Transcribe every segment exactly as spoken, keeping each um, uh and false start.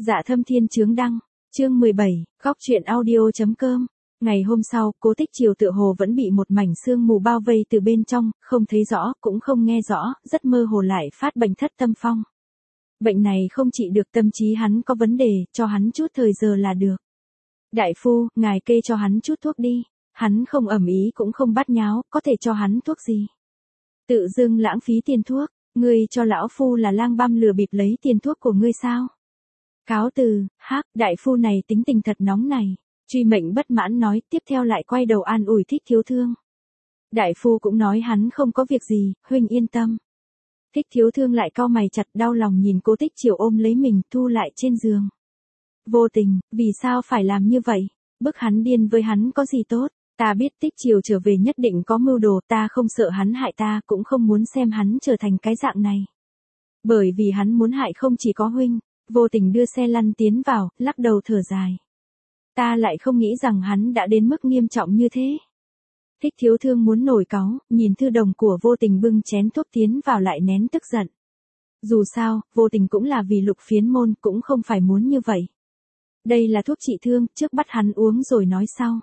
Dạ Thâm Thiên Chướng Đăng, chương mười bảy, góc truyện audio.com. Ngày hôm sau, Cố Tích Triều tựa hồ vẫn bị một mảnh sương mù bao vây từ bên trong, không thấy rõ, cũng không nghe rõ, rất mơ hồ lại phát bệnh thất tâm phong. Bệnh này không trị được, tâm trí hắn có vấn đề, cho hắn chút thời giờ là được. Đại phu, ngài kê cho hắn chút thuốc đi. Hắn không ầm ý cũng không bắt nháo, có thể cho hắn thuốc gì? Tự dưng lãng phí tiền thuốc, ngươi cho lão phu là lang băm lừa bịp lấy tiền thuốc của ngươi sao? Cáo từ, hắc, đại phu này tính tình thật nóng này. Truy Mệnh bất mãn nói, tiếp theo lại quay đầu an ủi Thích Thiếu Thương. Đại phu cũng nói hắn không có việc gì, huynh yên tâm. Thích Thiếu Thương lại cau mày chặt, đau lòng nhìn Cố Tích Triều ôm lấy mình thu lại trên giường. Vô Tình, vì sao phải làm như vậy? Bức hắn điên với hắn có gì tốt? Ta biết Tích Triều trở về nhất định có mưu đồ, ta không sợ hắn hại ta, cũng không muốn xem hắn trở thành cái dạng này. Bởi vì hắn muốn hại không chỉ có huynh. Vô Tình đưa xe lăn tiến vào, lắc đầu thở dài. Ta lại không nghĩ rằng hắn đã đến mức nghiêm trọng như thế. Thích Thiếu Thương muốn nổi cáu, nhìn thư đồng của Vô Tình bưng chén thuốc tiến vào lại nén tức giận. Dù sao, Vô Tình cũng là vì Lục Phiến Môn, cũng không phải muốn như vậy. Đây là thuốc trị thương, trước bắt hắn uống rồi nói sau.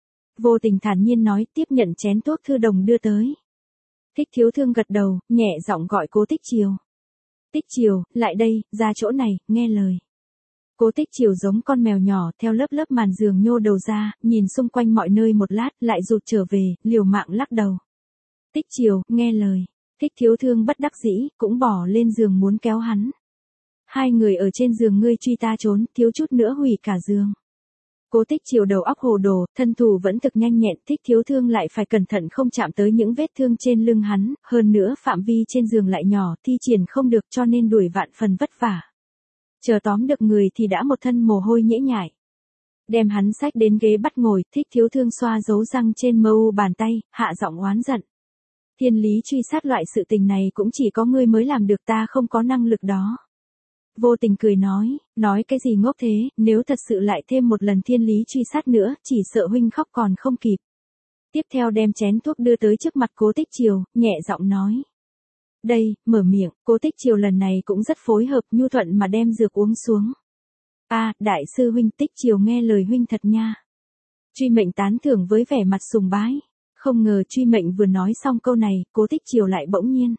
Vô Tình thản nhiên nói, tiếp nhận chén thuốc thư đồng đưa tới. Thích Thiếu Thương gật đầu, nhẹ giọng gọi Cố Tích Triều. Tích Triều, lại đây, ra chỗ này, nghe lời. Cố Tích Triều giống con mèo nhỏ, theo lớp lớp màn giường nhô đầu ra, nhìn xung quanh mọi nơi một lát, lại rụt trở về, liều mạng lắc đầu. Tích Triều, nghe lời. Thích Thiếu Thương bất đắc dĩ, cũng bỏ lên giường muốn kéo hắn. Hai người ở trên giường ngươi truy ta trốn, thiếu chút nữa hủy cả giường. Cố Tích Triều đầu óc hồ đồ, thân thủ vẫn thực nhanh nhẹn, Thích Thiếu Thương lại phải cẩn thận không chạm tới những vết thương trên lưng hắn, hơn nữa phạm vi trên giường lại nhỏ, thi triển không được cho nên đuổi vạn phần vất vả. Chờ tóm được người thì đã một thân mồ hôi nhễ nhại. Đem hắn xách đến ghế bắt ngồi, Thích Thiếu Thương xoa dấu răng trên mơ u bàn tay, hạ giọng oán giận. Thiên lý truy sát loại sự tình này cũng chỉ có ngươi mới làm được, ta không có năng lực đó. Vô Tình cười nói, nói cái gì ngốc thế, nếu thật sự lại thêm một lần thiên lý truy sát nữa, chỉ sợ huynh khóc còn không kịp. Tiếp theo đem chén thuốc đưa tới trước mặt Cố Tích Triều, nhẹ giọng nói. Đây, mở miệng, Cố Tích Triều lần này cũng rất phối hợp, nhu thuận mà đem dược uống xuống. A, à, đại sư huynh, Tích Triều nghe lời huynh thật nha. Truy Mệnh tán thưởng với vẻ mặt sùng bái. Không ngờ Truy Mệnh vừa nói xong câu này, Cố Tích Triều lại bỗng nhiên.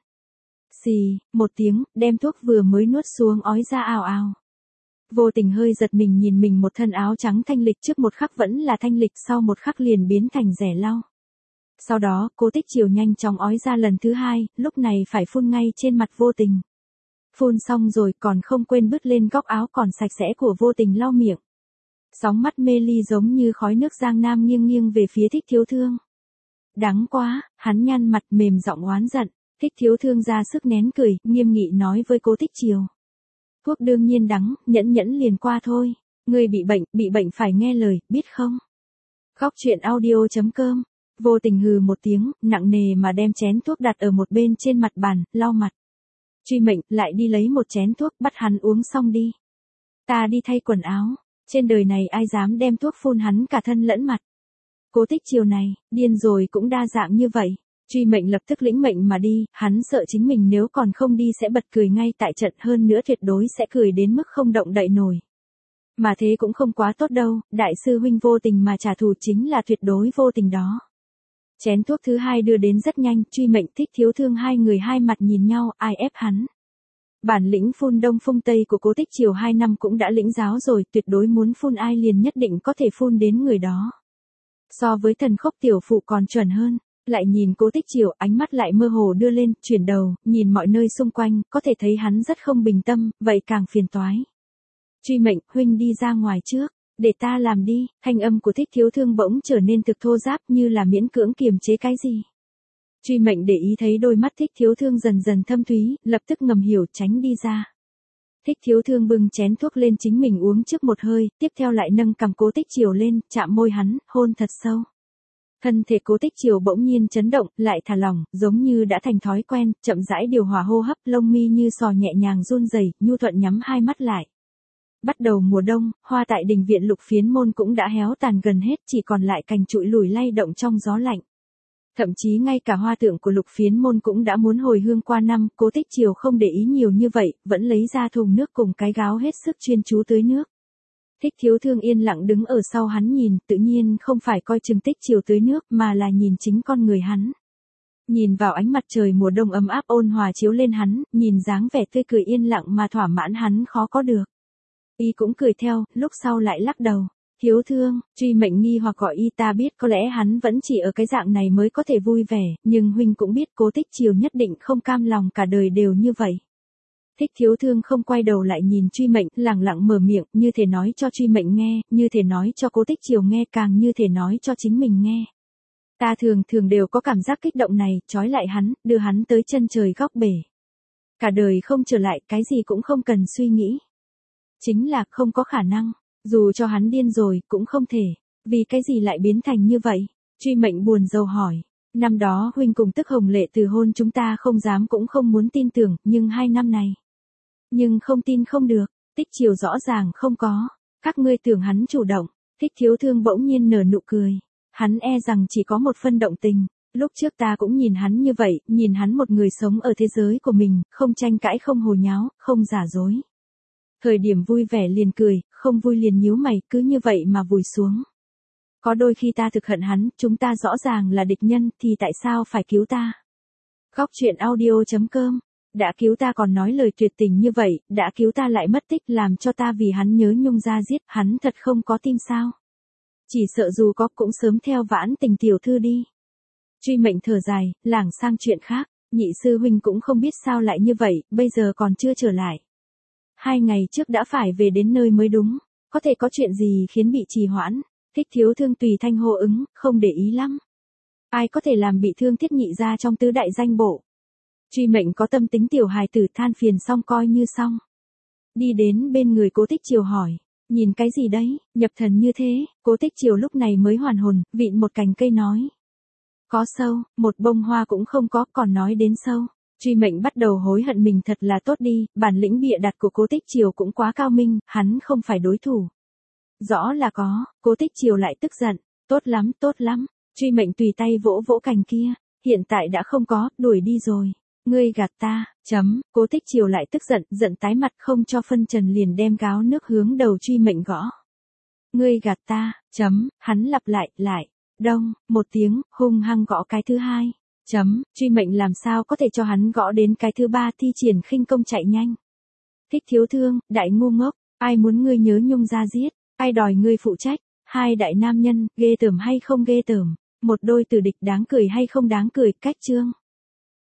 Xì, một tiếng, đem thuốc vừa mới nuốt xuống ói ra ào ào. Vô Tình hơi giật mình nhìn mình một thân áo trắng thanh lịch, trước một khắc vẫn là thanh lịch, sau một khắc liền biến thành rẻ lau. Sau đó, Cố Tích Triều nhanh chóng ói ra lần thứ hai, lúc này phải phun ngay trên mặt Vô Tình. Phun xong rồi còn không quên bứt lên góc áo còn sạch sẽ của Vô Tình lau miệng. Sóng mắt mê ly giống như khói nước Giang Nam nghiêng nghiêng về phía Thích Thiếu Thương. Đắng quá, hắn nhăn mặt mềm giọng oán giận. Thích Thiếu Thương ra sức nén cười, nghiêm nghị nói với Cố Tích Triều. Thuốc đương nhiên đắng, nhẫn nhẫn liền qua thôi. Ngươi bị bệnh, bị bệnh phải nghe lời, biết không? Góc truyện audio.com. Vô Tình hừ một tiếng, nặng nề mà đem chén thuốc đặt ở một bên trên mặt bàn, lau mặt. Truy Mệnh, lại đi lấy một chén thuốc, bắt hắn uống xong đi. Ta đi thay quần áo, trên đời này ai dám đem thuốc phun hắn cả thân lẫn mặt. Cố Tích Triều này, điên rồi cũng đa dạng như vậy. Truy Mệnh lập tức lĩnh mệnh mà đi, hắn sợ chính mình nếu còn không đi sẽ bật cười ngay tại trận, hơn nữa tuyệt đối sẽ cười đến mức không động đậy nổi. Mà thế cũng không quá tốt đâu, đại sư huynh Vô Tình mà trả thù chính là tuyệt đối vô tình đó. Chén thuốc thứ hai đưa đến rất nhanh, Truy Mệnh Thích Thiếu Thương hai người hai mặt nhìn nhau, ai ép hắn. Bản lĩnh phun đông phun tây của Cố Tích Triều hai năm cũng đã lĩnh giáo rồi, tuyệt đối muốn phun ai liền nhất định có thể phun đến người đó. So với thần khốc tiểu phụ còn chuẩn hơn. Lại nhìn Cố Tích Triều, ánh mắt lại mơ hồ đưa lên, chuyển đầu, nhìn mọi nơi xung quanh, có thể thấy hắn rất không bình tâm, vậy càng phiền toái. Truy Mệnh, huynh đi ra ngoài trước, để ta làm đi, thanh âm của Thích Thiếu Thương bỗng trở nên thực thô giáp như là miễn cưỡng kiềm chế cái gì. Truy Mệnh để ý thấy đôi mắt Thích Thiếu Thương dần dần thâm thúy, lập tức ngầm hiểu tránh đi ra. Thích Thiếu Thương bưng chén thuốc lên chính mình uống trước một hơi, tiếp theo lại nâng cằm Cố Tích Triều lên, chạm môi hắn, hôn thật sâu. Thân thể Cố Tích Triều bỗng nhiên chấn động, lại thả lỏng, giống như đã thành thói quen, chậm rãi điều hòa hô hấp, lông mi như sò nhẹ nhàng run rẩy, nhu thuận nhắm hai mắt lại. Bắt đầu mùa đông, hoa tại đình viện Lục Phiến Môn cũng đã héo tàn gần hết, chỉ còn lại cành trụi lùi lay động trong gió lạnh. Thậm chí ngay cả hoa tượng của Lục Phiến Môn cũng đã muốn hồi hương qua năm, Cố Tích Triều không để ý nhiều như vậy, vẫn lấy ra thùng nước cùng cái gáo hết sức chuyên chú tưới nước. Thích Thiếu Thương yên lặng đứng ở sau hắn nhìn, tự nhiên không phải coi chừng Tích Triều tưới nước mà là nhìn chính con người hắn. Nhìn vào ánh mặt trời mùa đông ấm áp ôn hòa chiếu lên hắn, nhìn dáng vẻ tươi cười yên lặng mà thỏa mãn hắn khó có được. Y cũng cười theo, lúc sau lại lắc đầu. Thiếu Thương, Truy Mệnh nghi hoặc gọi y, ta biết có lẽ hắn vẫn chỉ ở cái dạng này mới có thể vui vẻ, nhưng huynh cũng biết Cố Tích Triều nhất định không cam lòng cả đời đều như vậy. Thích Thiếu Thương không quay đầu lại nhìn Truy Mệnh, lẳng lặng mở miệng, như thể nói cho Truy Mệnh nghe, như thể nói cho Cố Tích Triều nghe, càng như thể nói cho chính mình nghe. Ta thường thường đều có cảm giác kích động này, trói lại hắn, đưa hắn tới chân trời góc bể. Cả đời không trở lại, cái gì cũng không cần suy nghĩ. Chính là không có khả năng, dù cho hắn điên rồi, cũng không thể. Vì cái gì lại biến thành như vậy? Truy Mệnh buồn rầu hỏi. Năm đó huynh cùng Tức Hồng Lệ từ hôn, chúng ta không dám cũng không muốn tin tưởng, nhưng hai năm này. Nhưng không tin không được, Tích Triều rõ ràng không có. Các ngươi tưởng hắn chủ động. Thích Thiếu Thương bỗng nhiên nở nụ cười. Hắn e rằng chỉ có một phân động tình. Lúc trước ta cũng nhìn hắn như vậy, nhìn hắn một người sống ở thế giới của mình, không tranh cãi, không hồ nháo, không giả dối. Thời điểm vui vẻ liền cười, không vui liền nhíu mày, cứ như vậy mà vùi xuống. Có đôi khi ta thực hận hắn, chúng ta rõ ràng là địch nhân, thì tại sao phải cứu ta? Góc truyện audio chấm com. Đã cứu ta còn nói lời tuyệt tình như vậy, đã cứu ta lại mất tích, làm cho ta vì hắn nhớ nhung ra giết, hắn thật không có tim sao? Chỉ sợ dù có cũng sớm theo Vãn Tình tiểu thư đi. Truy Mệnh thở dài, lảng sang chuyện khác, nhị sư huynh cũng không biết sao lại như vậy, bây giờ còn chưa trở lại. Hai ngày trước đã phải về đến nơi mới đúng, có thể có chuyện gì khiến bị trì hoãn? Thích Thiếu Thương tùy thanh hô ứng, không để ý lắm. Ai có thể làm bị thương Thiết nhị gia trong tứ đại danh bộ? Truy Mệnh có tâm tính tiểu hài tử, than phiền xong coi như xong. Đi đến bên người Cố Tích Triều hỏi, nhìn cái gì đấy, nhập thần như thế? Cố Tích Triều lúc này mới hoàn hồn, vịn một cành cây nói. Có sâu, một bông hoa cũng không có, còn nói đến sâu. Truy Mệnh bắt đầu hối hận mình thật là tốt đi, bản lĩnh bịa đặt của Cố Tích Triều cũng quá cao minh, hắn không phải đối thủ. Rõ là có, Cố Tích Triều lại tức giận, tốt lắm, tốt lắm. Truy Mệnh tùy tay vỗ vỗ cành kia, hiện tại đã không có, đuổi đi rồi. Ngươi gạt ta, chấm, Cố Tích Triều lại tức giận, giận tái mặt, không cho phân trần liền đem gáo nước hướng đầu Truy Mệnh gõ. Ngươi gạt ta, chấm, hắn lặp lại, lại, đông, một tiếng, hung hăng gõ cái thứ hai. Chấm, Truy Mệnh làm sao có thể cho hắn gõ đến cái thứ ba, thi triển khinh công chạy nhanh. Thích Thiếu Thương, đại ngu ngốc, ai muốn ngươi nhớ nhung ra giết, ai đòi ngươi phụ trách, hai đại nam nhân, ghê tởm hay không ghê tởm, một đôi tử địch đáng cười hay không đáng cười, cách chương.